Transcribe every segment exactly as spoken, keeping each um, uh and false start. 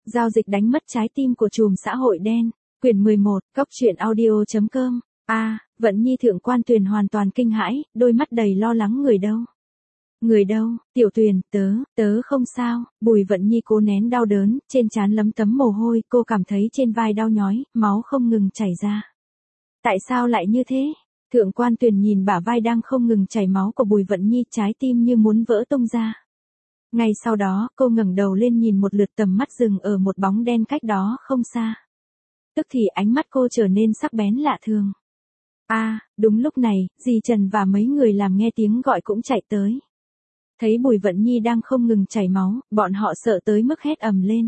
Giao dịch đánh mất trái tim của trùm xã hội đen. Quyển mười một, Cóc truyện audio chấm com. A, à, Vận Nhi Thượng Quan Tuyền hoàn toàn kinh hãi, đôi mắt đầy lo lắng. Người đâu? Người đâu? Tiểu Tuyền, tớ, tớ không sao. Bùi Vận Nhi cố nén đau đớn, trên trán lấm tấm mồ hôi, cô cảm thấy trên vai đau nhói, máu không ngừng chảy ra. Tại sao lại như thế? Thượng Quan Tuyền nhìn bả vai đang không ngừng chảy máu của Bùi Vận Nhi, trái tim như muốn vỡ tung ra. Ngay sau đó, cô ngẩng đầu lên nhìn một lượt, tầm mắt dừng ở một bóng đen cách đó không xa. Tức thì ánh mắt cô trở nên sắc bén lạ thường. A, à, đúng lúc này, dì Trần và mấy người làm nghe tiếng gọi cũng chạy tới. Thấy Bùi Vận Nhi đang không ngừng chảy máu, bọn họ sợ tới mức hét ầm lên.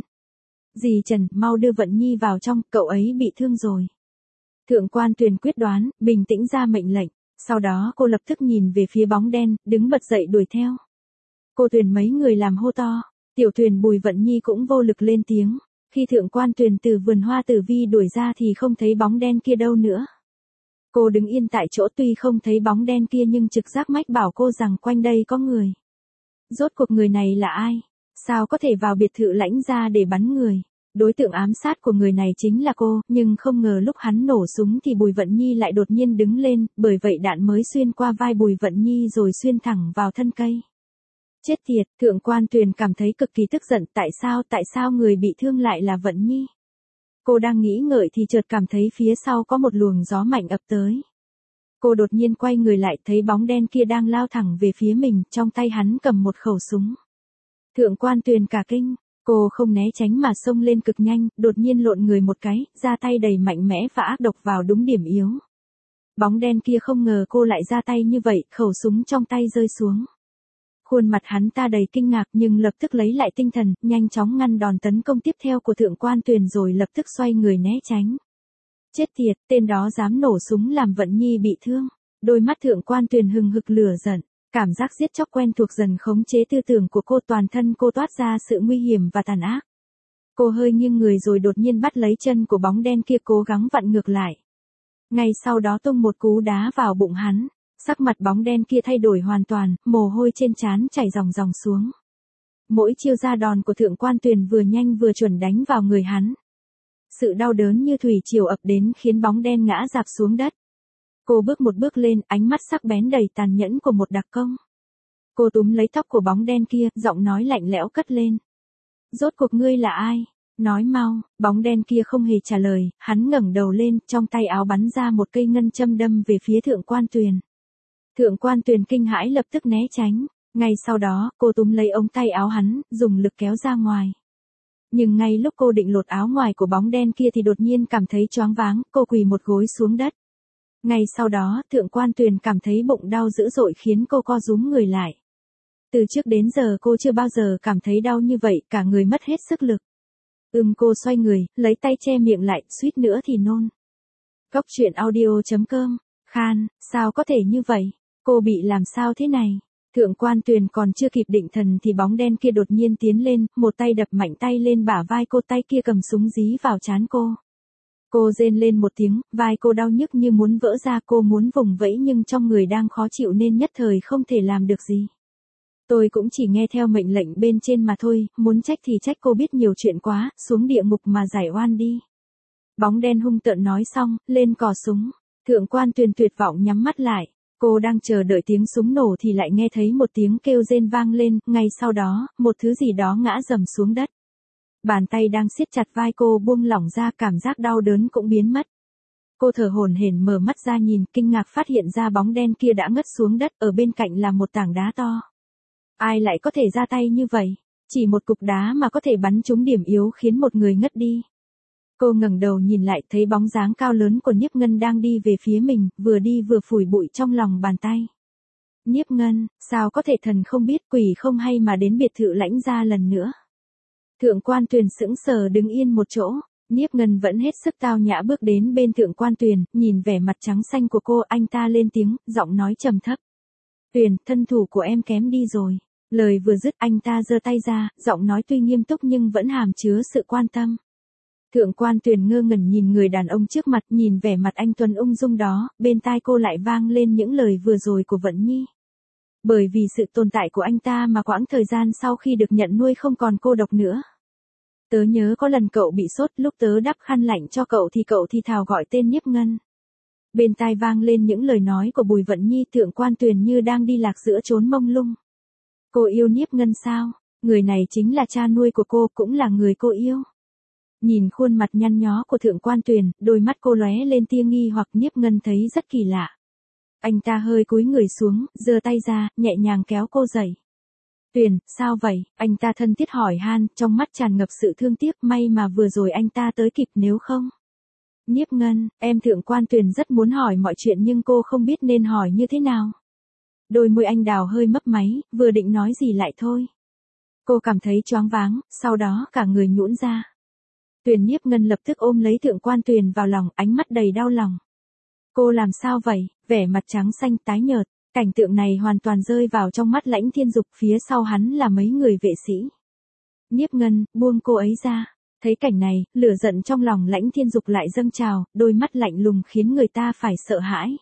Dì Trần, mau đưa Vận Nhi vào trong, cậu ấy bị thương rồi. Thượng Quan Tuyền quyết đoán, bình tĩnh ra mệnh lệnh, sau đó cô lập tức nhìn về phía bóng đen, đứng bật dậy đuổi theo. Cô Tuyền mấy người làm hô to, Tiểu Tuyền Bùi Vận Nhi cũng vô lực lên tiếng. Khi Thượng Quan Tuyền từ vườn hoa tử vi đuổi ra thì không thấy bóng đen kia đâu nữa. Cô đứng yên tại chỗ, tuy không thấy bóng đen kia nhưng trực giác mách bảo cô rằng quanh đây có người. Rốt cuộc người này là ai? Sao có thể vào biệt thự Lãnh gia để bắn người? Đối tượng ám sát của người này chính là cô, nhưng không ngờ lúc hắn nổ súng thì Bùi Vận Nhi lại đột nhiên đứng lên, bởi vậy đạn mới xuyên qua vai Bùi Vận Nhi rồi xuyên thẳng vào thân cây. Chết tiệt, Thượng Quan Tuyền cảm thấy cực kỳ tức giận, tại sao, tại sao người bị thương lại là Vận Nhi? Cô đang nghĩ ngợi thì chợt cảm thấy phía sau có một luồng gió mạnh ập tới. Cô đột nhiên quay người lại, thấy bóng đen kia đang lao thẳng về phía mình, trong tay hắn cầm một khẩu súng. Thượng Quan Tuyền cả kinh, cô không né tránh mà xông lên cực nhanh, đột nhiên lộn người một cái, ra tay đầy mạnh mẽ và ác độc vào đúng điểm yếu. Bóng đen kia không ngờ cô lại ra tay như vậy, khẩu súng trong tay rơi xuống. Khuôn mặt hắn ta đầy kinh ngạc nhưng lập tức lấy lại tinh thần, nhanh chóng ngăn đòn tấn công tiếp theo của Thượng Quan Tuyền rồi lập tức xoay người né tránh. Chết tiệt, tên đó dám nổ súng làm Vận Nhi bị thương. Đôi mắt Thượng Quan Tuyền hừng hực lửa giận, cảm giác giết chóc quen thuộc dần khống chế tư tưởng của cô, toàn thân cô toát ra sự nguy hiểm và tàn ác. Cô hơi nghiêng người rồi đột nhiên bắt lấy chân của bóng đen kia, cố gắng vặn ngược lại. Ngay sau đó tung một cú đá vào bụng hắn. Sắc mặt bóng đen kia thay đổi hoàn toàn, mồ hôi trên trán chảy ròng ròng xuống. Mỗi chiêu ra đòn của Thượng Quan Tuyền vừa nhanh vừa chuẩn đánh vào người hắn. Sự đau đớn như thủy triều ập đến khiến bóng đen ngã rạp xuống đất. Cô bước một bước lên, ánh mắt sắc bén đầy tàn nhẫn của một đặc công. Cô túm lấy tóc của bóng đen kia, giọng nói lạnh lẽo cất lên. Rốt cuộc ngươi là ai? Nói mau. Bóng đen kia không hề trả lời, hắn ngẩng đầu lên, trong tay áo bắn ra một cây ngân châm đâm về phía Thượng Quan Tuyền. Thượng Quan Tuyền kinh hãi lập tức né tránh, ngay sau đó, cô túm lấy ống tay áo hắn, dùng lực kéo ra ngoài. Nhưng ngay lúc cô định lột áo ngoài của bóng đen kia thì đột nhiên cảm thấy choáng váng, cô quỳ một gối xuống đất. Ngay sau đó, Thượng Quan Tuyền cảm thấy bụng đau dữ dội khiến cô co rúm người lại. Từ trước đến giờ cô chưa bao giờ cảm thấy đau như vậy, cả người mất hết sức lực. Ừm cô xoay người, lấy tay che miệng lại, suýt nữa thì nôn. Cóc truyện audio chấm com. Khan, sao có thể như vậy? Cô bị làm sao thế này? Thượng Quan Tuyền còn chưa kịp định thần thì bóng đen kia đột nhiên tiến lên, một tay đập mạnh tay lên bả vai cô, tay kia cầm súng dí vào trán cô. Cô rên lên một tiếng, vai cô đau nhức như muốn vỡ ra, cô muốn vùng vẫy nhưng trong người đang khó chịu nên nhất thời không thể làm được gì. Tôi cũng chỉ nghe theo mệnh lệnh bên trên mà thôi, muốn trách thì trách cô biết nhiều chuyện quá, xuống địa ngục mà giải oan đi. Bóng đen hung tợn nói xong, lên cò súng. Thượng Quan Tuyền tuyệt vọng nhắm mắt lại. Cô đang chờ đợi tiếng súng nổ thì lại nghe thấy một tiếng kêu rên vang lên, ngay sau đó, một thứ gì đó ngã rầm xuống đất. Bàn tay đang siết chặt vai cô buông lỏng ra, cảm giác đau đớn cũng biến mất. Cô thở hổn hển mở mắt ra nhìn, kinh ngạc phát hiện ra bóng đen kia đã ngất xuống đất, ở bên cạnh là một tảng đá to. Ai lại có thể ra tay như vậy? Chỉ một cục đá mà có thể bắn trúng điểm yếu khiến một người ngất đi. Cô ngẩng đầu nhìn lại, thấy bóng dáng cao lớn của Nhiếp Ngân đang đi về phía mình, vừa đi vừa phủi bụi trong lòng bàn tay. Nhiếp Ngân, sao có thể thần không biết quỷ không hay mà đến biệt thự Lãnh gia lần nữa? Thượng Quan Tuyền sững sờ đứng yên một chỗ, Nhiếp Ngân vẫn hết sức tao nhã bước đến bên Thượng Quan Tuyền, nhìn vẻ mặt trắng xanh của cô, anh ta lên tiếng, giọng nói trầm thấp. Tuyền, thân thủ của em kém đi rồi. Lời vừa dứt anh ta giơ tay ra, giọng nói tuy nghiêm túc nhưng vẫn hàm chứa sự quan tâm. Thượng Quan Tuyền ngơ ngẩn nhìn người đàn ông trước mặt, nhìn vẻ mặt anh tuấn ung dung đó, bên tai cô lại vang lên những lời vừa rồi của Vận Nhi. Bởi vì sự tồn tại của anh ta mà quãng thời gian sau khi được nhận nuôi không còn cô độc nữa. Tớ nhớ có lần cậu bị sốt, lúc tớ đắp khăn lạnh cho cậu thì cậu thì thào gọi tên Nhiếp Ngân. Bên tai vang lên những lời nói của Bùi Vận Nhi, Thượng Quan Tuyền như đang đi lạc giữa chốn mông lung. Cô yêu Nhiếp Ngân sao? Người này chính là cha nuôi của cô, cũng là người cô yêu. Nhìn khuôn mặt nhăn nhó của Thượng Quan Tuyền, đôi mắt cô lóe lên tia nghi hoặc. Nhiếp Ngân thấy rất kỳ lạ. Anh ta hơi cúi người xuống, giơ tay ra, nhẹ nhàng kéo cô dậy. Tuyền, sao vậy? Anh ta thân thiết hỏi han, trong mắt tràn ngập sự thương tiếc. May mà vừa rồi anh ta tới kịp, nếu không. Nhiếp Ngân, em. Thượng Quan Tuyền rất muốn hỏi mọi chuyện nhưng cô không biết nên hỏi như thế nào. Đôi môi anh đào hơi mấp máy, vừa định nói gì lại thôi. Cô cảm thấy choáng váng, sau đó cả người nhũn ra. Tuyền. Nhiếp Ngân lập tức ôm lấy Thượng Quan Tuyền vào lòng, ánh mắt đầy đau lòng. Cô làm sao vậy? Vẻ mặt trắng xanh tái nhợt. Cảnh tượng này hoàn toàn rơi vào trong mắt Lãnh Thiên Dục, phía sau hắn là mấy người vệ sĩ. Nhiếp Ngân, buông cô ấy ra. Thấy cảnh này, lửa giận trong lòng Lãnh Thiên Dục lại dâng trào, đôi mắt lạnh lùng khiến người ta phải sợ hãi.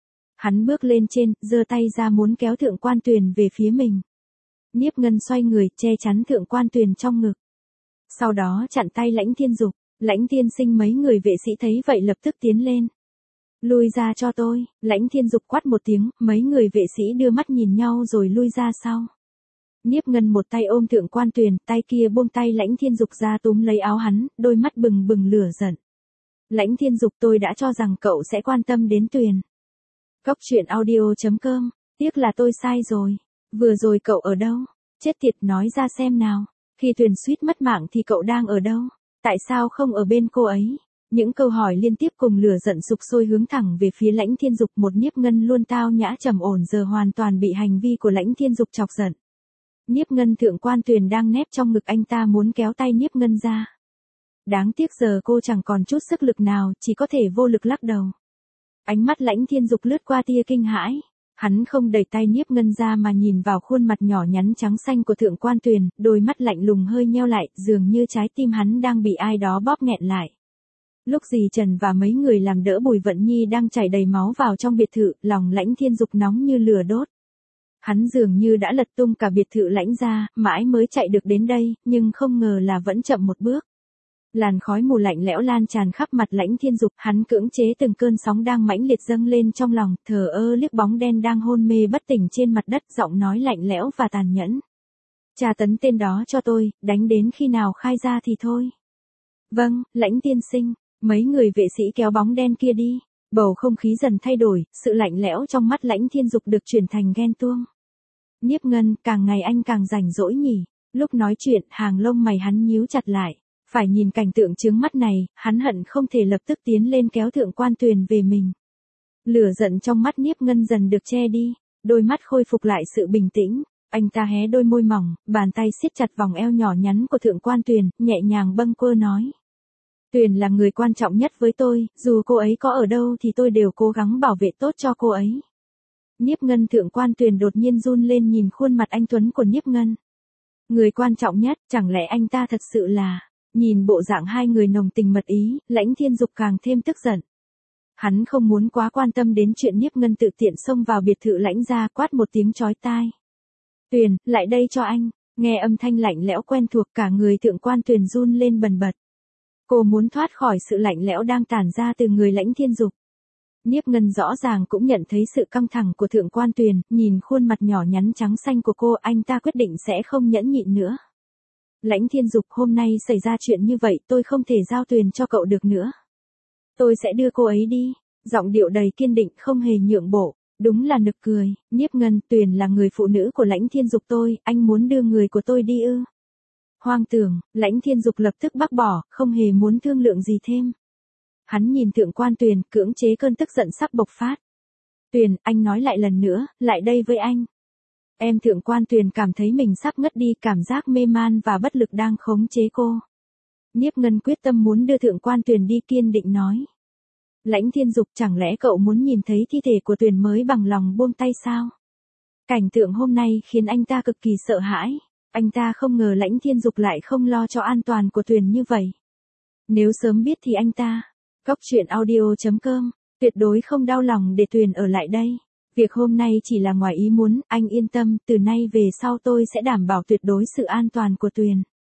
Hắn bước lên trên, giơ tay ra muốn kéo Thượng Quan Tuyền về phía mình. Nhiếp Ngân xoay người, che chắn Thượng Quan Tuyền trong ngực. Sau đó chặn tay Lãnh Thiên Dục. Lãnh Tiên Sinh mấy người vệ sĩ thấy vậy lập tức tiến lên. Lui ra cho tôi. Lãnh Thiên Dục quát một tiếng, mấy người vệ sĩ đưa mắt nhìn nhau rồi lui ra sau. Nhiếp Ngân một tay ôm Thượng Quan Tuyền, tay kia buông tay Lãnh Thiên Dục ra túm lấy áo hắn, đôi mắt bừng bừng lửa giận. Lãnh Thiên Dục, tôi đã cho rằng cậu sẽ quan tâm đến Tuyền. Cốc truyện audio chấm com, tiếc là tôi sai rồi. Vừa rồi cậu ở đâu? Chết tiệt, nói ra xem nào. Khi Tuyền suýt mất mạng thì cậu đang ở đâu? Tại sao không ở bên cô ấy? Những câu hỏi liên tiếp cùng lửa giận sục sôi hướng thẳng về phía Lãnh Thiên Dục. Một Nhiếp Ngân luôn tao nhã trầm ổn giờ hoàn toàn bị hành vi của Lãnh Thiên Dục chọc giận. Nhiếp Ngân. Thượng Quan Tuyền đang nép trong ngực anh ta muốn kéo tay Nhiếp Ngân ra. Đáng tiếc giờ cô chẳng còn chút sức lực nào, chỉ có thể vô lực lắc đầu. Ánh mắt Lãnh Thiên Dục lướt qua tia kinh hãi. Hắn không đẩy tay Nhiếp Ngân ra mà nhìn vào khuôn mặt nhỏ nhắn trắng xanh của Thượng Quan Tuyền, đôi mắt lạnh lùng hơi nheo lại, dường như trái tim hắn đang bị ai đó bóp nghẹn lại. Lúc Dì Trần và mấy người làm đỡ Bùi Vận Nhi đang chảy đầy máu vào trong biệt thự, lòng Lãnh Thiên Dục nóng như lửa đốt. Hắn dường như đã lật tung cả biệt thự Lãnh gia, mãi mới chạy được đến đây, nhưng không ngờ là vẫn chậm một bước. Làn khói mù lạnh lẽo lan tràn khắp mặt Lãnh Thiên Dục, hắn cưỡng chế từng cơn sóng đang mãnh liệt dâng lên trong lòng, thờ ơ liếc bóng đen đang hôn mê bất tỉnh trên mặt đất, giọng nói lạnh lẽo và tàn nhẫn. Tra tấn tên đó cho tôi, đánh đến khi nào khai ra thì thôi. Vâng, Lãnh tiên sinh. Mấy người vệ sĩ kéo bóng đen kia đi. Bầu không khí dần thay đổi, sự lạnh lẽo trong mắt Lãnh Thiên Dục được chuyển thành ghen tuông. Nhiếp Ngân, càng ngày anh càng rảnh rỗi nhỉ. Lúc nói chuyện, hàng lông mày hắn nhíu chặt lại. Phải nhìn cảnh tượng chướng mắt này, hắn hận không thể lập tức tiến lên kéo Thượng Quan Tuyền về mình. Lửa giận trong mắt Nhiếp Ngân dần được che đi, đôi mắt khôi phục lại sự bình tĩnh. Anh ta hé đôi môi mỏng, bàn tay siết chặt vòng eo nhỏ nhắn của Thượng Quan Tuyền, nhẹ nhàng bâng quơ nói. Tuyền là người quan trọng nhất với tôi, dù cô ấy có ở đâu thì tôi đều cố gắng bảo vệ tốt cho cô ấy. Nhiếp Ngân. Thượng Quan Tuyền đột nhiên run lên nhìn khuôn mặt anh tuấn của Nhiếp Ngân. Người quan trọng nhất, chẳng lẽ anh ta thật sự là... Nhìn bộ dạng hai người nồng tình mật ý, Lãnh Thiên Dục càng thêm tức giận. Hắn không muốn quá quan tâm đến chuyện Nhiếp Ngân tự tiện xông vào biệt thự Lãnh gia, quát một tiếng chói tai. Tuyền, lại đây cho anh. Nghe âm thanh lạnh lẽo quen thuộc, cả người Thượng Quan Tuyền run lên bần bật. Cô muốn thoát khỏi sự lạnh lẽo đang tản ra từ người Lãnh Thiên Dục. Nhiếp Ngân rõ ràng cũng nhận thấy sự căng thẳng của Thượng Quan Tuyền, nhìn khuôn mặt nhỏ nhắn trắng xanh của cô, anh ta quyết định sẽ không nhẫn nhịn nữa. Lãnh Thiên Dục, hôm nay xảy ra chuyện như vậy, tôi không thể giao Tuyền cho cậu được nữa. Tôi sẽ đưa cô ấy đi. Giọng điệu đầy kiên định, không hề nhượng bộ. Đúng là nực cười. Nhiếp Ngân. Tuyền là người phụ nữ của Lãnh Thiên Dục tôi, anh muốn đưa người của tôi đi ư? Hoang tưởng. Lãnh Thiên Dục lập tức bác bỏ, không hề muốn thương lượng gì thêm. Hắn nhìn Thượng Quan Tuyền, cưỡng chế cơn tức giận sắp bộc phát. Tuyền, anh nói lại lần nữa, lại đây với anh. Em. Thượng Quan Tuyền cảm thấy mình sắp ngất đi, cảm giác mê man và bất lực đang khống chế cô. Nhiếp Ngân quyết tâm muốn đưa Thượng Quan Tuyền đi, kiên định nói. Lãnh Thiên Dục, chẳng lẽ cậu muốn nhìn thấy thi thể của Tuyền mới bằng lòng buông tay sao? Cảnh tượng hôm nay khiến anh ta cực kỳ sợ hãi. Anh ta không ngờ Lãnh Thiên Dục lại không lo cho an toàn của Tuyền như vậy. Nếu sớm biết thì anh ta... Cốc truyện audio chấm com, tuyệt đối không đau lòng để Tuyền ở lại đây. Việc hôm nay chỉ là ngoài ý muốn, anh yên tâm, từ nay về sau tôi sẽ đảm bảo tuyệt đối sự an toàn của Tuyền.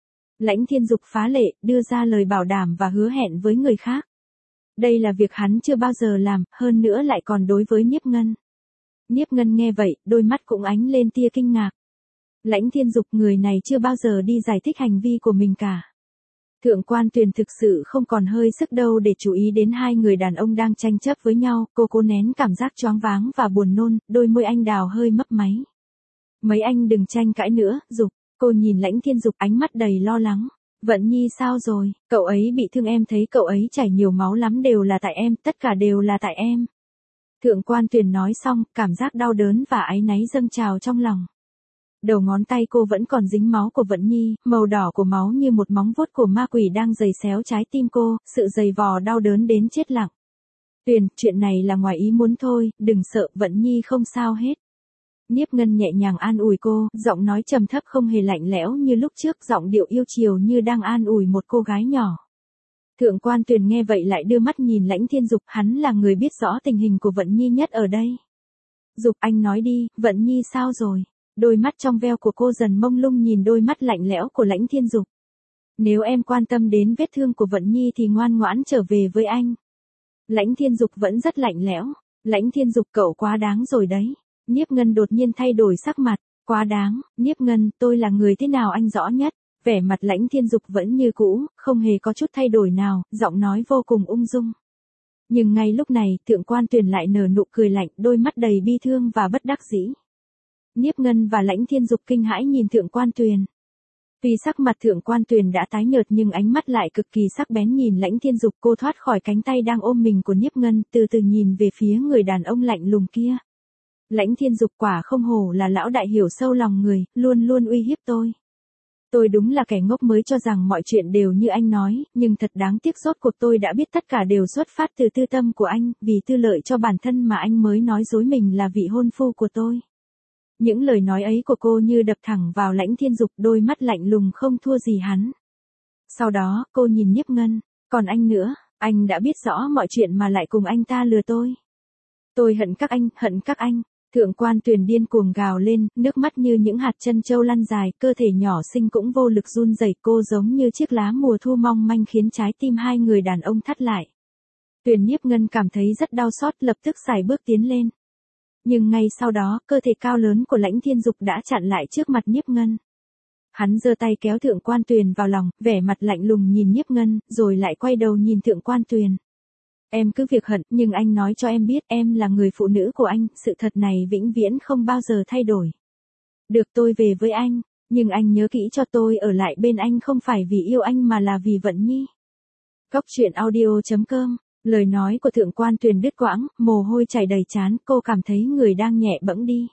Lãnh Thiên Dục phá lệ, đưa ra lời bảo đảm và hứa hẹn với người khác. Đây là việc hắn chưa bao giờ làm, hơn nữa lại còn đối với Niếp Ngân. Niếp Ngân nghe vậy, đôi mắt cũng ánh lên tia kinh ngạc. Lãnh Thiên Dục người này chưa bao giờ đi giải thích hành vi của mình cả. Thượng Quan Tuyền thực sự không còn hơi sức đâu để chú ý đến hai người đàn ông đang tranh chấp với nhau, cô cố nén cảm giác choáng váng và buồn nôn, đôi môi anh đào hơi mấp máy. Mấy anh đừng tranh cãi nữa, Dục. Cô nhìn Lãnh Thiên Dục ánh mắt đầy lo lắng. Vận Nhi sao rồi, cậu ấy bị thương, em thấy cậu ấy chảy nhiều máu lắm, đều là tại em, tất cả đều là tại em. Thượng Quan Tuyền nói xong, cảm giác đau đớn và áy náy dâng trào trong lòng. Đầu ngón tay cô vẫn còn dính máu của Vận Nhi, màu đỏ của máu như một móng vuốt của ma quỷ đang giày xéo trái tim cô, sự giày vò đau đớn đến chết lặng. Tuyền, chuyện này là ngoài ý muốn thôi, đừng sợ, Vận Nhi không sao hết. Niếp Ngân nhẹ nhàng an ủi cô, giọng nói trầm thấp không hề lạnh lẽo như lúc trước, giọng điệu yêu chiều như đang an ủi một cô gái nhỏ. Thượng Quan Tuyền nghe vậy lại đưa mắt nhìn Lãnh Thiên Dục, hắn là người biết rõ tình hình của Vận Nhi nhất ở đây. Dục, anh nói đi, Vận Nhi sao rồi? Đôi mắt trong veo của cô dần mông lung nhìn đôi mắt lạnh lẽo của Lãnh Thiên Dục. Nếu em quan tâm đến vết thương của Vận Nhi thì ngoan ngoãn trở về với anh. Lãnh Thiên Dục vẫn rất lạnh lẽo. Lãnh Thiên Dục, cậu quá đáng rồi đấy. Niếp Ngân đột nhiên thay đổi sắc mặt. Quá đáng, Niếp Ngân, tôi là người thế nào anh rõ nhất. Vẻ mặt Lãnh Thiên Dục vẫn như cũ, không hề có chút thay đổi nào, giọng nói vô cùng ung dung. Nhưng ngay lúc này, Thượng Quan Tuyền lại nở nụ cười lạnh, đôi mắt đầy bi thương và bất đắc dĩ. Niếp Ngân và Lãnh Thiên Dục kinh hãi nhìn Thượng Quan Tuyền. Tuy sắc mặt Thượng Quan Tuyền đã tái nhợt nhưng ánh mắt lại cực kỳ sắc bén nhìn Lãnh Thiên Dục. Cô thoát khỏi cánh tay đang ôm mình của Niếp Ngân, từ từ nhìn về phía người đàn ông lạnh lùng kia. Lãnh Thiên Dục, quả không hổ là lão đại hiểu sâu lòng người, luôn luôn uy hiếp tôi. Tôi đúng là kẻ ngốc mới cho rằng mọi chuyện đều như anh nói, nhưng thật đáng tiếc, rốt cuộc tôi đã biết tất cả đều xuất phát từ tư tâm của anh, vì tư lợi cho bản thân mà anh mới nói dối mình là vị hôn phu của tôi. Những lời nói ấy của cô như đập thẳng vào Lãnh Thiên Dục, đôi mắt lạnh lùng không thua gì hắn. Sau đó, cô nhìn Niếp Ngân, còn anh nữa, anh đã biết rõ mọi chuyện mà lại cùng anh ta lừa tôi. Tôi hận các anh, hận các anh. Thượng Quan Tuyền điên cuồng gào lên, nước mắt như những hạt chân châu lăn dài, cơ thể nhỏ xinh cũng vô lực run rẩy, cô giống như chiếc lá mùa thu mong manh khiến trái tim hai người đàn ông thắt lại. Tuyền Niếp Ngân cảm thấy rất đau xót, lập tức sải bước tiến lên. Nhưng ngay sau đó, cơ thể cao lớn của Lãnh Thiên Dục đã chặn lại trước mặt Niếp Ngân. Hắn giơ tay kéo Thượng Quan Tuyền vào lòng, vẻ mặt lạnh lùng nhìn Niếp Ngân, rồi lại quay đầu nhìn Thượng Quan Tuyền. Em cứ việc hận, nhưng anh nói cho em biết em là người phụ nữ của anh, sự thật này vĩnh viễn không bao giờ thay đổi. Được, tôi về với anh, nhưng anh nhớ kỹ cho tôi ở lại bên anh không phải vì yêu anh mà là vì Vận Nhi. Góc truyện audio chấm com. Lời nói của Thượng Quan Tuyền đứt quãng, mồ hôi chảy đầy trán, cô cảm thấy người đang nhẹ bẫng đi.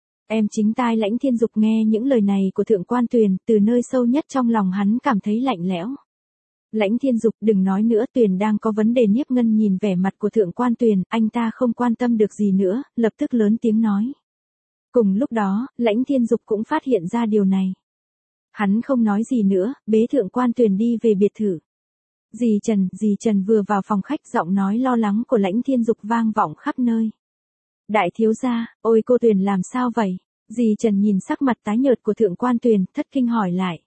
Em chính tai Lãnh Thiên Dục nghe những lời này của Thượng Quan Tuyền, từ nơi sâu nhất trong lòng hắn cảm thấy lạnh lẽo. Lãnh Thiên Dục, đừng nói nữa, Tuyền đang có vấn đề. Niếp Ngân nhìn vẻ mặt của Thượng Quan Tuyền, anh ta không quan tâm được gì nữa, lập tức lớn tiếng nói. Cùng lúc đó, Lãnh Thiên Dục cũng phát hiện ra điều này. Hắn không nói gì nữa, bế Thượng Quan Tuyền đi về biệt thự. Dì Trần, dì Trần vừa vào phòng khách, giọng nói lo lắng của Lãnh Thiên Dục vang vọng khắp nơi. Đại thiếu gia, ôi cô Tuyền làm sao vậy? Dì Trần nhìn sắc mặt tái nhợt của Thượng Quan Tuyền, thất kinh hỏi lại.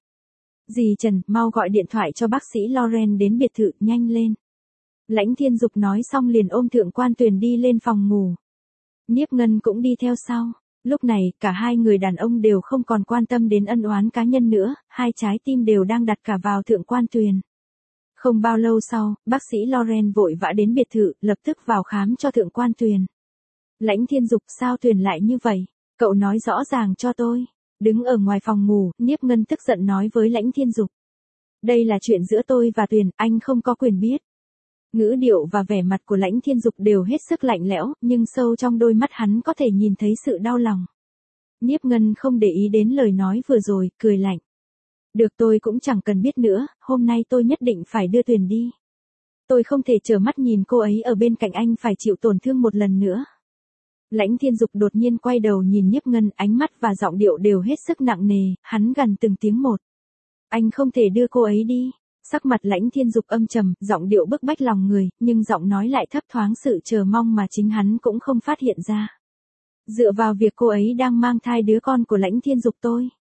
Dì Trần, mau gọi điện thoại cho bác sĩ Loren đến biệt thự, nhanh lên. Lãnh Thiên Dục nói xong liền ôm Thượng Quan Tuyền đi lên phòng ngủ. Niếp Ngân cũng đi theo sau. Lúc này, cả hai người đàn ông đều không còn quan tâm đến ân oán cá nhân nữa, hai trái tim đều đang đặt cả vào Thượng Quan Tuyền. Không bao lâu sau, bác sĩ Loren vội vã đến biệt thự, lập tức vào khám cho Thượng Quan Tuyền. Lãnh Thiên Dục, sao Tuyền lại như vậy? Cậu nói rõ ràng cho tôi. Đứng ở ngoài phòng ngủ, Niếp Ngân tức giận nói với Lãnh Thiên Dục. Đây là chuyện giữa tôi và Tuyền, anh không có quyền biết. Ngữ điệu và vẻ mặt của Lãnh Thiên Dục đều hết sức lạnh lẽo, nhưng sâu trong đôi mắt hắn có thể nhìn thấy sự đau lòng. Niếp Ngân không để ý đến lời nói vừa rồi, cười lạnh. Được, tôi cũng chẳng cần biết nữa, hôm nay tôi nhất định phải đưa Tuyền đi. Tôi không thể trơ mắt nhìn cô ấy ở bên cạnh anh phải chịu tổn thương một lần nữa. Lãnh Thiên Dục đột nhiên quay đầu nhìn Niếp Ngân, ánh mắt và giọng điệu đều hết sức nặng nề, hắn gằn từng tiếng một. Anh không thể đưa cô ấy đi. Sắc mặt Lãnh Thiên Dục âm trầm, giọng điệu bức bách lòng người, nhưng giọng nói lại thấp thoáng sự chờ mong mà chính hắn cũng không phát hiện ra. Dựa vào việc cô ấy đang mang thai đứa con của Lãnh Thiên Dục tôi.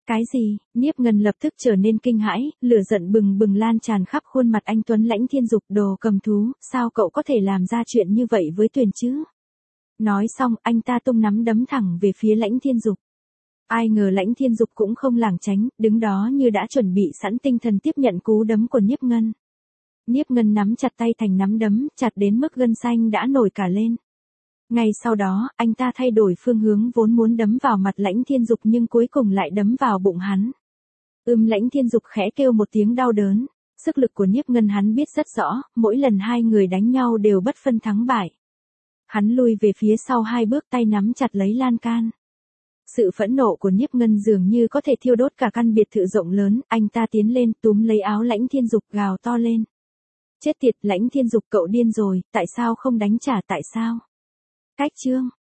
Cái gì? Nhiếp Ngân lập tức trở nên kinh hãi, lửa giận bừng bừng lan tràn khắp khuôn mặt anh tuấn Lãnh Thiên Dục, đồ cầm thú, sao cậu có thể làm ra chuyện như vậy với Tuyền chứ? Nói xong, anh ta tung nắm đấm thẳng về phía Lãnh Thiên Dục. Ai ngờ Lãnh Thiên Dục cũng không lảng tránh, đứng đó như đã chuẩn bị sẵn tinh thần tiếp nhận cú đấm của Nhiếp Ngân. Nhiếp Ngân nắm chặt tay thành nắm đấm, chặt đến mức gân xanh đã nổi cả lên. Ngay sau đó, anh ta thay đổi phương hướng, vốn muốn đấm vào mặt Lãnh Thiên Dục nhưng cuối cùng lại đấm vào bụng hắn. Ưm Lãnh Thiên Dục khẽ kêu một tiếng đau đớn. Sức lực của Nhiếp Ngân hắn biết rất rõ, mỗi lần hai người đánh nhau đều bất phân thắng bại. Hắn lui về phía sau hai bước, tay nắm chặt lấy lan can. Sự phẫn nộ của Nhiếp Ngân dường như có thể thiêu đốt cả căn biệt thự rộng lớn, anh ta tiến lên túm lấy áo Lãnh Thiên Dục gào to lên. Chết tiệt, Lãnh Thiên Dục cậu điên rồi, tại sao không đánh trả, tại sao? Cách chương